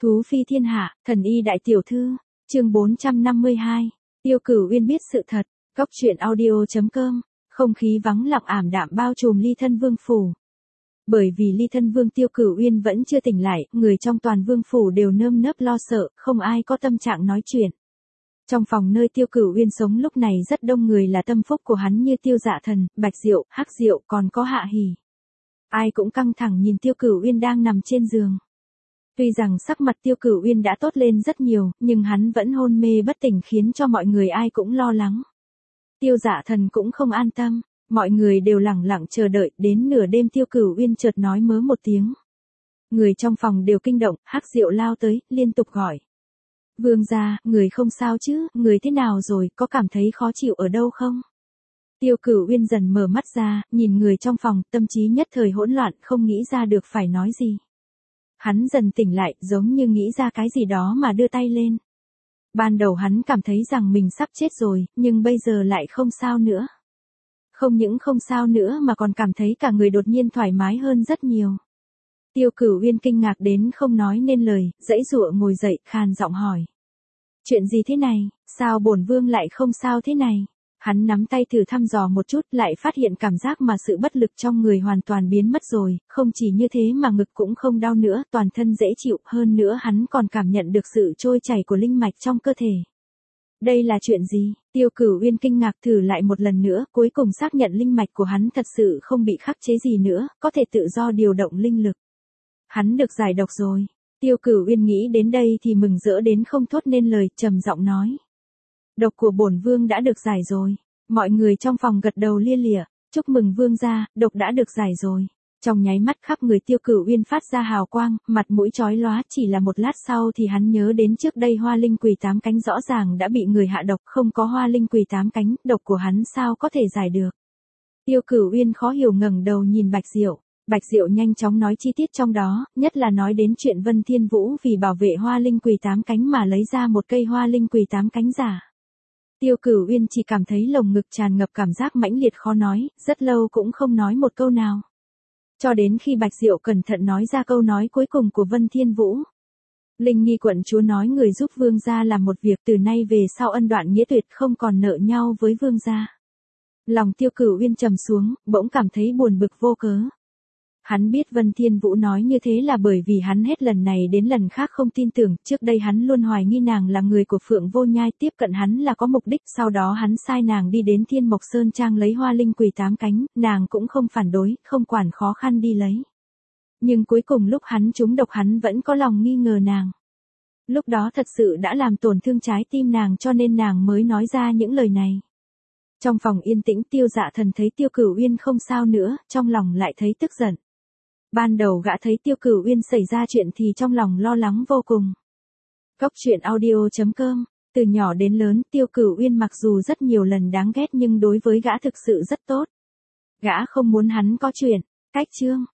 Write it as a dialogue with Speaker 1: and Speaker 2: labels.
Speaker 1: Thú phi thiên hạ, thần y đại tiểu thư, chương 452. Tiêu Cửu Uyên biết sự thật, góc truyện audio.com, không khí vắng lặng ảm đạm bao trùm Ly Thân Vương phủ. Bởi vì Ly Thân Vương Tiêu Cửu Uyên vẫn chưa tỉnh lại, người trong toàn vương phủ đều nơm nớp lo sợ, không ai có tâm trạng nói chuyện. Trong phòng nơi Tiêu Cửu Uyên sống lúc này rất đông người là tâm phúc của hắn như Tiêu Dạ Thần, Bạch Diệu, Hắc Diệu, còn có Hạ Hỉ. Ai cũng căng thẳng nhìn Tiêu Cửu Uyên đang nằm trên giường. Tuy rằng sắc mặt Tiêu Cửu Uyên đã tốt lên rất nhiều, nhưng hắn vẫn hôn mê bất tỉnh khiến cho mọi người ai cũng lo lắng. Tiêu Dạ Thần cũng không an tâm, mọi người đều lẳng lặng chờ đợi, đến nửa đêm Tiêu Cửu Uyên chợt nói mớ một tiếng. Người trong phòng đều kinh động, Hắc Diệu lao tới, liên tục gọi. Vương gia, người không sao chứ, người thế nào rồi, có cảm thấy khó chịu ở đâu không? Tiêu Cửu Uyên dần mở mắt ra, nhìn người trong phòng, tâm trí nhất thời hỗn loạn, không nghĩ ra được phải nói gì. Hắn dần tỉnh lại, giống như nghĩ ra cái gì đó mà đưa tay lên. Ban đầu hắn cảm thấy rằng mình sắp chết rồi, nhưng bây giờ lại không sao nữa. Không những không sao nữa mà còn cảm thấy cả người đột nhiên thoải mái hơn rất nhiều. Tiêu Cửu Uyên kinh ngạc đến không nói nên lời, giãy giụa ngồi dậy, khàn giọng hỏi. Chuyện gì thế này, sao bổn vương lại không sao thế này? Hắn nắm tay thử thăm dò một chút, lại phát hiện cảm giác mà sự bất lực trong người hoàn toàn biến mất rồi, không chỉ như thế mà ngực cũng không đau nữa, toàn thân dễ chịu, hơn nữa hắn còn cảm nhận được sự trôi chảy của linh mạch trong cơ thể. Đây là chuyện gì? Tiêu Cửu Uyên kinh ngạc thử lại một lần nữa, cuối cùng xác nhận linh mạch của hắn thật sự không bị khắc chế gì nữa, có thể tự do điều động linh lực. Hắn được giải độc rồi. Tiêu Cửu Uyên nghĩ đến đây thì mừng rỡ đến không thốt nên lời, trầm giọng nói. Độc của bổn vương đã được giải rồi. Mọi người trong phòng gật đầu lia lịa, chúc mừng vương gia, độc đã được giải rồi. Trong nháy mắt khắp người Tiêu Cửu Uyên phát ra hào quang, mặt mũi chói lóa, chỉ là một lát sau thì hắn nhớ đến trước đây Hoa Linh Quỳ 8 cánh rõ ràng đã bị người hạ độc, không có Hoa Linh Quỳ 8 cánh, độc của hắn sao có thể giải được. Tiêu Cửu Uyên khó hiểu ngẩng đầu nhìn Bạch Diệu. Bạch Diệu nhanh chóng nói chi tiết trong đó, nhất là nói đến chuyện Vân Thiên Vũ vì bảo vệ Hoa Linh Quỳ 8 cánh mà lấy ra một cây Hoa Linh Quỳ 8 cánh giả. Tiêu Cửu Uyên chỉ cảm thấy lồng ngực tràn ngập cảm giác mãnh liệt khó nói, rất lâu cũng không nói một câu nào. Cho đến khi Bạch Diệu cẩn thận nói ra câu nói cuối cùng của Vân Thiên Vũ. Linh Nghi quận chúa nói người giúp vương gia làm một việc, từ nay về sau ân đoạn nghĩa tuyệt, không còn nợ nhau với vương gia. Lòng Tiêu Cửu Uyên trầm xuống, bỗng cảm thấy buồn bực vô cớ. Hắn biết Vân Thiên Vũ nói như thế là bởi vì hắn hết lần này đến lần khác không tin tưởng, trước đây hắn luôn hoài nghi nàng là người của Phượng Vô Nhai, tiếp cận hắn là có mục đích, sau đó hắn sai nàng đi đến Thiên Mộc Sơn Trang lấy Hoa Linh Quỳ 8 cánh, nàng cũng không phản đối, không quản khó khăn đi lấy. Nhưng cuối cùng lúc hắn trúng độc hắn vẫn có lòng nghi ngờ nàng. Lúc đó thật sự đã làm tổn thương trái tim nàng cho nên nàng mới nói ra những lời này. Trong phòng yên tĩnh Tiêu Dạ Thần thấy Tiêu Cửu Uyên không sao nữa, trong lòng lại thấy tức giận. Ban đầu gã thấy Tiêu Cửu Uyên xảy ra chuyện thì trong lòng lo lắng vô cùng. Góc truyện audio.com, từ nhỏ đến lớn Tiêu Cửu Uyên mặc dù rất nhiều lần đáng ghét nhưng đối với gã thực sự rất tốt. Gã không muốn hắn có chuyện. Cách chương